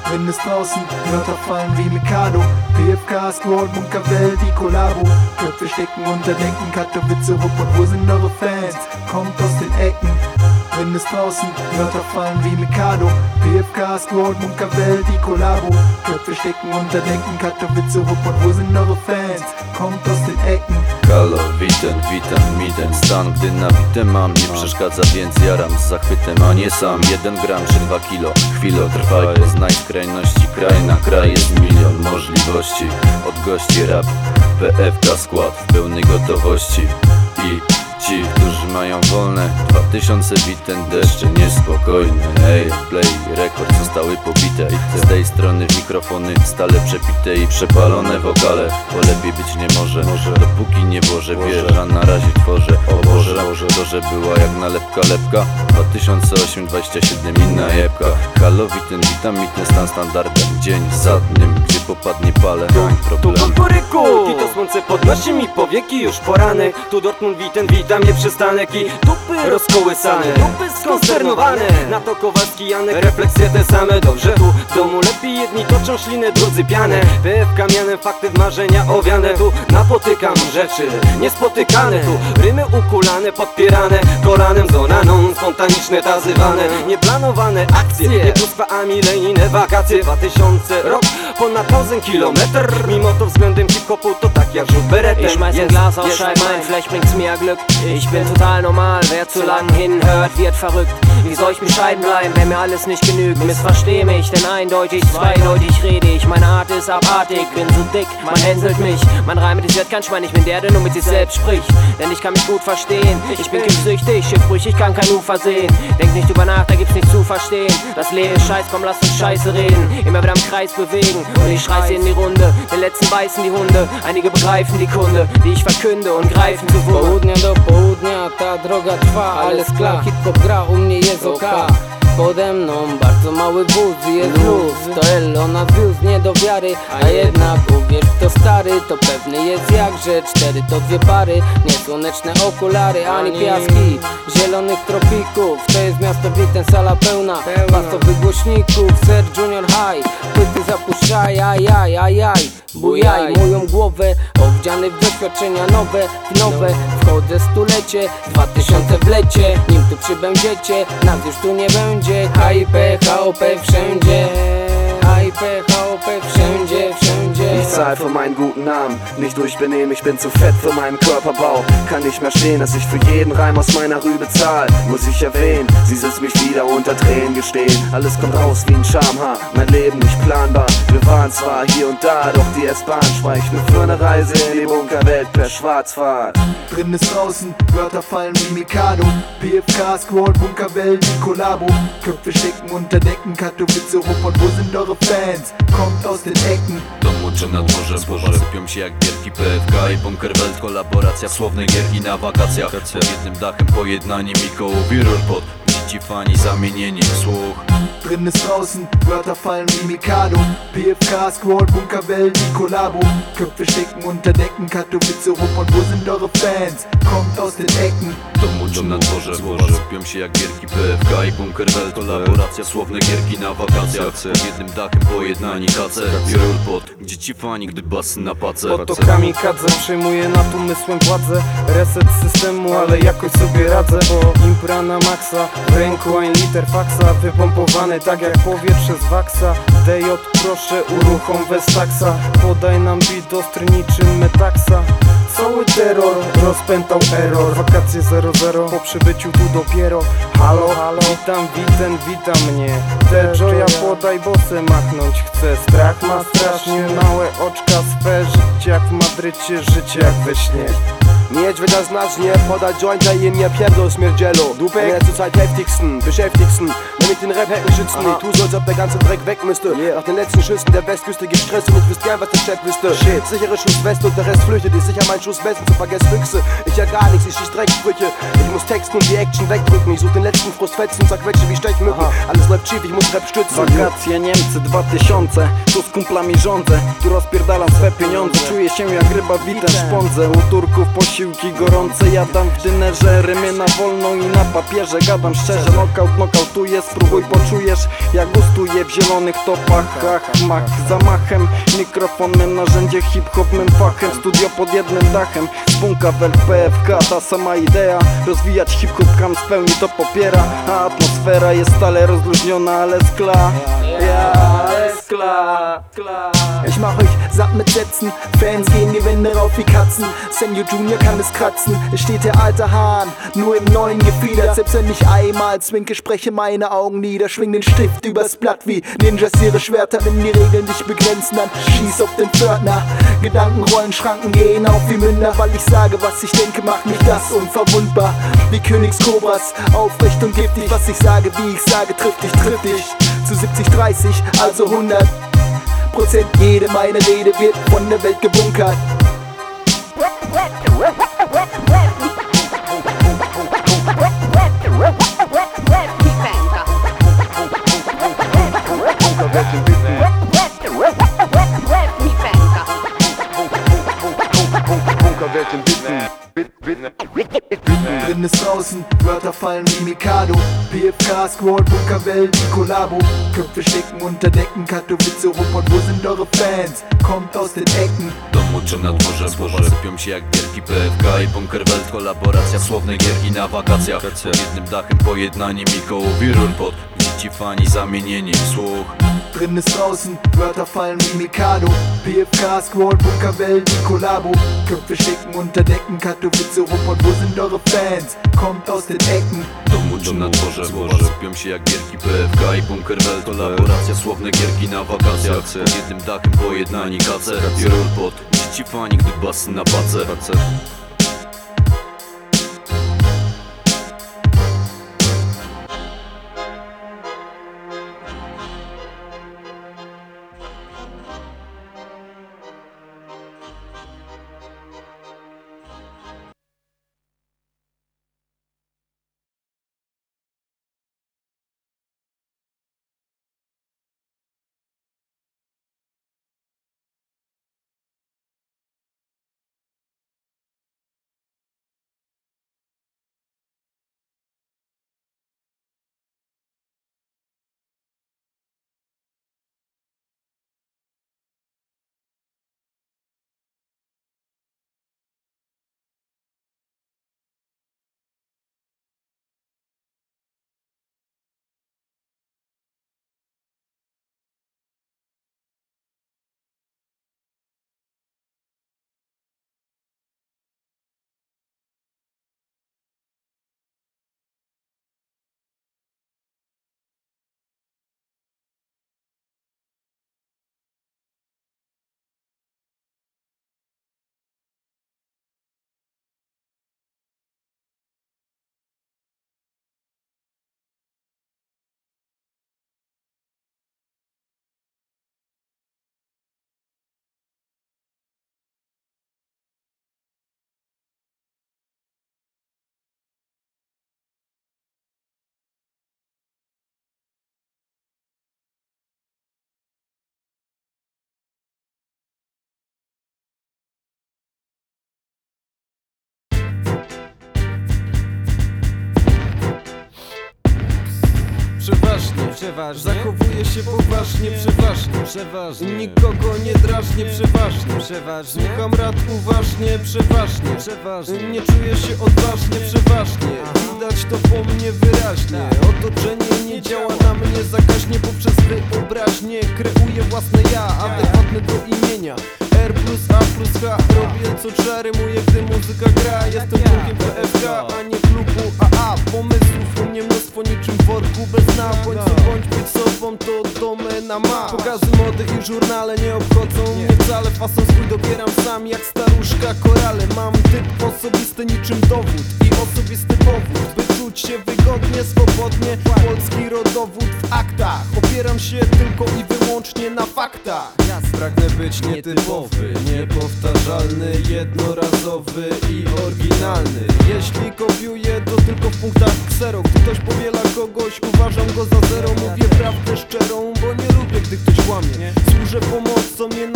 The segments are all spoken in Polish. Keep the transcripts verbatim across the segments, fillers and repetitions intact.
Wenn es draußen Wörter fallen wie Mikado, P F K, Squad, Bunkerwelt, die Kollabo. Köpfe stecken unter Decken, Katowice, Rupp und wo sind eure Fans? Kommt aus den Ecken. Wenn es draußen Wörter fallen wie Mikado, P F K, Squad, Bunkerwelt, die Kollabo. Köpfe stecken unter Decken, Katowice, Rupp und wo sind eure Fans? Kommt aus den Ecken. Halo, witam, witam, mi ten stan, gdy nabite mam, nie przeszkadza, więc jaram z zachwytem, a nie sam. Jeden gram czy dwa kilo, chwilę trwaj, poznaj skrajności, kraj na kraj jest milion możliwości. Od gości rap, P F K skład w pełnej gotowości. I ci, którzy mają wolne, dwa tysiące bit, ten deszcze niespokojny. Ej, play, rekord zostały pobite. Z tej strony mikrofony stale przepite i przepalone wokale, bo lepiej być nie może, dopóki nie włożę wieża, na razie tworzę. O Boże, to, że była jak nalepka lepka. Dwa tysiące osiem, dwadzieścia siedem, inna jebka. Halo, witam, witam, mi ten stan standardem, dzień za dniem, gdzie popadnie palę, mam problem. Tu kukuryku, i to słońce podnosi mi powieki, już poranek. Tu Dortmund, witam, witam, nie przystanek i dupy rozkołysane, dupy skonsternowane. Na to Kowalski, Janek, refleksje te same. Dobrze, tu w domu lepiej, jedni toczą ślinę, drudzy pianę. P F K mianem, fakty w marzenia owiane. Tu napotykam rzeczy niespotykane. Tu rymy ukulane, podpierane kolanem z onaną, spontaniczne tazywane. Nieplanowane akcje, nie tuspa, a milenijne wakacje. Dwa tysiące rok, ponad tausend kilometr. Mimo to względem hip-hopu to tak jak rzut beretem. Ich schmeiß ein Glas auf Scheiben ein, vielleicht bringt's mir Glück. Ich bin total normal, wer zu lang hinhört, wird verrückt. Wie soll ich bescheiden bleiben, wenn mir alles nicht genügt? Missversteh mich, denn eindeutig, zweideutig rede ich. Meine Art ist abartig, bin so dick, man hänselt mich. Man reimt, es wird kein Schwein, ich bin der, der nur mit sich selbst spricht. Denn ich kann mich gut verstehen, ich bin giftsüchtig, schiffbrüchig, kann kein Ufer sehen. Denk nicht drüber nach, da gibt's nichts zu verstehen. Das Leben ist Scheiß, komm, lass uns Scheiße reden. Immer wieder im Kreis bewegen und ich schreiß in die Runde. Den letzten beißen die Hunde, einige begreifen die Kunde, die ich verkünde und greifen zu Wunder. Południa do południa ta droga trwa, ale skla hip-hop gra, u mnie jest oka. Pode mną bardzo mały wóz i jest luz. To Elo nas wiózł nie do wiary, a jednak uwierz w to stary, to pewny jest jakże. Cztery to dwie pary, nie słoneczne okulary, ani piaski zielonych tropików. To jest miasto Witten, sala pełna basowych głośników. Ser Junior High, płyty zapuszczaj, aj, aj, aj, aj. Bujaj moją głowę, owdziany w doświadczenia nowe, w nowe wchodzę stulecie, dwa tysiące w lecie. Nim tu przybędziecie, nas już tu nie będzie. H I P, H O P wszędzie, H I P, H O P wszędzie, wszędzie. Ich zahl für meinen guten Namen, nicht durch Benehmen, ich bin zu fett für meinen Körperbau. Kann nicht mehr stehen, dass ich für jeden Reim aus meiner Rübe zahl. Muss ich erwähnen, sie sitzt mich wieder unter Tränen gestehen. Alles kommt raus wie ein Schamhaar, mein Leben nicht planbar. Wir waren zwar hier und da, doch die S-Bahn schweigt nur für eine Reise in die Bunkerwelt per Schwarzfahrt. Drin ist draußen, Wörter fallen wie Mikado, P F K, Squad, Bunkerwelt, die Kollabo. Köpfe stecken unter Decken, Katowice, Rupp und wo sind eure Fans? Kommt aus den Ecken. Domu czy na dworze, słowa sypią się jak gierki P F K i Bunkerwelt, kolaboracja słownej gierki na wakacjach. Pod jednym dachem pojednanie Mikołowi Rurpot, dzieci fani zamienieni w słuch. Drin ist draußen, Wörter fallen wie Mikado, P F K, Squad, Bunkerwelt, die Kollabo. Köpfe stecken unter Decken, Katowice, Rupp und wo sind eure Fans? Kommt aus den Ecken. Domu czy na dworze, słowa sypią się jak gierki P F K i Bunkerwelt, kolaboracja słowne gierki na wakacjach. Pod jednym dachem pojednani H C i Rurpot, dzieci fani, gdy basy na pace. Oto kamikadze, przejmuję nad umysłem władzę. Reset systemu, ale jakoś sobie radzę. Bo impra na maksa, w ręku ein liter faksa. Wypompowany tak jak powietrze z waksa. D J proszę uruchom Westaksa. Podaj nam beat ostry niczym Metaxa. Cały terror rozpętał error. Wakacje zero zero, po przybyciu tu dopiero. Halo, halo, witam, witam, witam mnie. Terroja podaj, bo se machnąć chcę. Strach ma strasznie małe oczka swe. Życie jak w Madrycie, życie jak we śnie. Niedźwiedź znać nie, podaj jointa i nie pierdol śmierdzielo. Du bin der zurzeit heftigsten, beschäftigsten, wenn ich den Rap hätten schützen. Ich tu so, als ob der ganze Dreck weg müsste. Yeah. Nach den letzten Schüssen der Westküste gibt Stress und ich wüsste gern, was der Chat wüsste. Shit. Sichere Schussweste und der Rest flüchtet. Ich sicher mein Schuss Westen zu vergess Füchse. Ich ja gar nichts, ich schieß Drecksprüche. Ich muss texten und die Action wegdrücken. Ich such den letzten Frustfetzen und zerquetsche wie Stechmücken. Alles läuft schief, ich muss Rap stützen. Wakacje Niemcy dwa tysiące, tu z kumplami rządzę. Tu rozpierdalam swe pieniądze. Czuję się jak ryba Witten, szpądzę u Turków po posiłki gorące jadam w dynerze, rymy na wolno i na papierze. Gadam szczerze, knockout knockoutuję, spróbuj poczujesz. Ja gustuję w zielonych topach, hach, mach, zamachem. Mikrofon mym narzędzie, hip-hop mym fachem. Studio pod jednym dachem, spunka w L P F K. Ta sama idea, rozwijać hip-hop kam spełni to popiera. A atmosfera jest stale rozluźniona, ale skla. Ja, ale skla, skla. Ich mach euch satt mit Sätzen, Fans gehen die Wände rauf wie Katzen. Senor Junior kann es kratzen, es steht der alte Hahn, nur im neuen Gefieder. Selbst wenn ich einmal zwinke, spreche meine Augen nieder. Schwing den Stift übers Blatt wie Ninjas ihre Schwerter. Wenn die Regeln dich begrenzen, dann schieß auf den Pförtner. Gedanken rollen, Schranken gehen auf wie Münder. Weil ich sage, was ich denke, macht mich das unverwundbar. Wie Königskobras, aufrecht und giftig. Was ich sage, wie ich sage, trifft dich, trifft dich. Zu siebzig dreißig, also hundert Prozent jede meine Rede wird von der Welt gebunkert. Drin ist draußen, Wörter fallen wie Mikado. P F K, Squad, Bunkerwelt, die Kollabo. Köpfe stecken unter Decken, Katowice, Ruppert, wo sind eure Fans? Kommt aus den Ecken. Domu czy na dworze, słowa sypią się jak gierki P F K i Bunkerwelt. Kolaboracja słownej gierki na wakacjach. Pod jednym dachem pojednanie Mikołów i Rurpot. Dzieci fani zamienieni w słuch. Drin ist draußen, Wörter fallen wie Mikado. P F K, Squad, Bunkerwelt, die Kollabo. Köpfe stecken unter Decken, Katowice, Ruppert, wo sind eure Fans? Kommt aus den Ecken. Domu czy na dworze, słowa sypią się jak gierki P F K i Bunkerwelt. Kolaboracja słowne gierki na wakacjach. Pod jednym dachem pojednani kacer i Rurpot. Dzieci fani, gdy basy na pace. Przeważnie, przeważnie zachowuję się poważnie, przeważnie, przeważnie nikogo nie drażnię, przeważnie, przeważnie słucham rad uważnie, przeważnie, przeważnie nie czuję się odważnie, przeważnie widać to po mnie wyraźnie. Otoczenie nie działa na mnie zakaźnie, poprzez wyobraźnię kreuję własne ja, adekwatne do imienia. R plus A plus H, robię co trzeba, rymuję, gdy muzyka gra. Jestem członkiem P F K, a nie klubu A A. Pomysłów u mnie mnóstwo niczym w worku bez dna. Bądź co bądź, być sobą to domena ma. Pokazy mody i żurnale nie obchodzą mnie wcale. Fason swój dobieram sam jak staruszka korale. Mam typ osobisty niczym dowód i osobisty powód, by czuć się wygodnie, swobodnie. Polski rodowód w aktach. Opieram się tylko i wyłącznie na faktach. Pragnę być nietypowy, niepowtarzalny, jednorazowy i oryginalny. Jeśli kopiuję, to tylko w punktach ksero. Gdy ktoś powiela kogoś, uważam go za zero. Mówię prawdę szczerą, bo nie lubię, gdy ktoś kłamie. Służę pomocą, nie na każde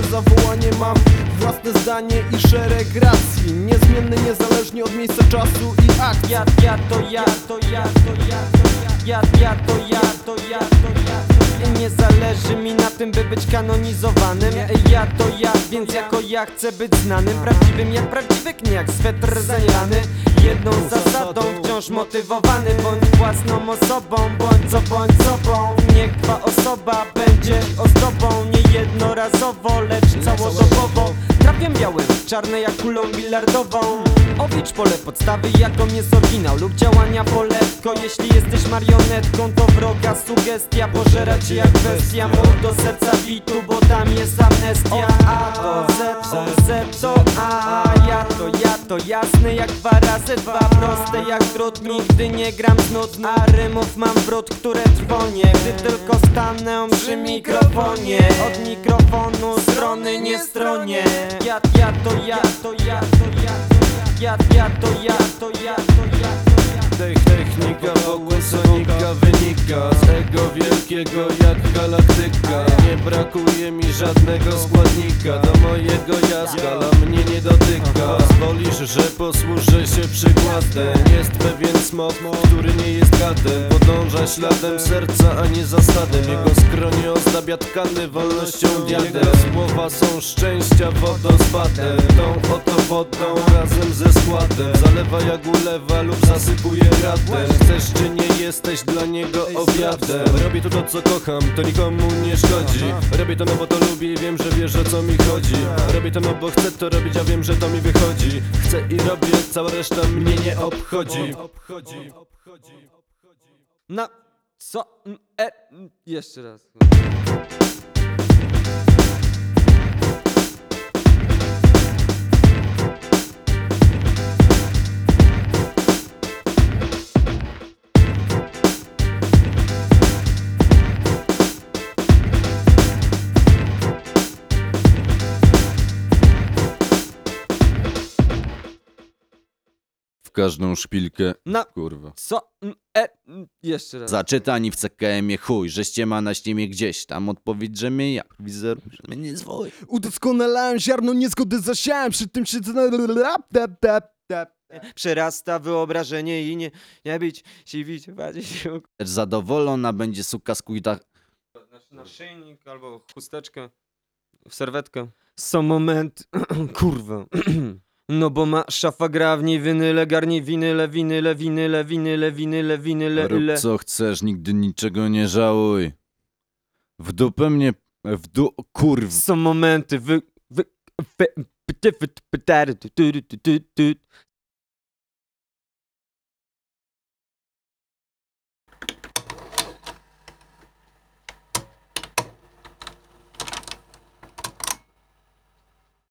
zawołanie mam własne zdanie i szereg racji, niezmienny niezależnie od miejsca, czasu i akcji. Ja, ja to ja, to ja, to ja, to ja, ja, ja to ja, to ja, to ja, to ja. Nie zależy mi na tym, by być kanonizowanym. Ja to ja, więc jako ja chcę być znanym, prawdziwym jak prawdziwy jak swetr zajlany. Jedną zasadą wciąż motywowany, bądź własną osobą, bądź co bądź sobą. Niech twa osoba będzie ozdobą, nie jednorazowo, lecz całodobowo. Trafię białym, czarne jak kulą bilardową. Oblicz pole podstawy, jaką jest oryginał lub działania poletko. Jeśli jesteś marionetką, to wroga sugestia pożera cię jak bestia. Mów do serca bitu, bo tam jest amnestia. A to Z, to Z, to A. Ja to ja, to jasne jak dwa razy dwa. Proste jak drut, nigdy nie gram z nut. A rymów mam wrót, które trwonie, gdy tylko stanę przy mikrofonie. Od mikrofonu strony nie stronię. Ja, ja to ja, to ja, to ja, to ja, ja to ja, to ja, to ja, to ja. Technika wokół sonika wynika z tego wielkiego jak galaktyka. Nie brakuje mi żadnego składnika do mojego jaska, a mnie nie dotyka. Pozwolisz, że posłużę się przykładem. Jest pewien smok, który nie jest gadem. Podąża śladem serca, a nie zasadem. Jego skronie ozdabia tkany wolnością diadem. Słowa są szczęścia wodospadem. Tą oto wodą razem ze składem zalewa jak ulewa lub zasypuje gratem. Chcesz czy nie jesteś dla niego obiadem. Robię to, to co kocham, to nikomu nie szkodzi. Robię to no bo to lubię i wiem, że wiesz o co mi chodzi. Robię to no bo chcę to robić, a wiem, że to mi wychodzi. Chcę i robię, cała reszta mnie nie obchodzi. Na co? E, jeszcze raz. W każdą szpilkę, Na kurwa. co? E, jeszcze raz. Zaczytani w C K M-ie chuj, żeście ma na ściemie gdzieś tam. Odpowiedź, że mnie jak wizerunek, że mnie nie zwoi. Udoskonalałem ziarno niezgody, zasiałem przy tym się... Przerasta wyobrażenie i nie, nie być siwić, bardziej się... Lecz zadowolona będzie suka z kujta. Naszyjnik albo chusteczkę w serwetkę. Są momenty... Kurwa. No bo ma szafa gra w niej winyle, garni winyle, winyle, winyle, winyle, winyle, winyle, Rób ile. co chcesz, nigdy niczego nie żałuj. W dupę mnie... W du... Kurw... Są momenty wy... wy... wy...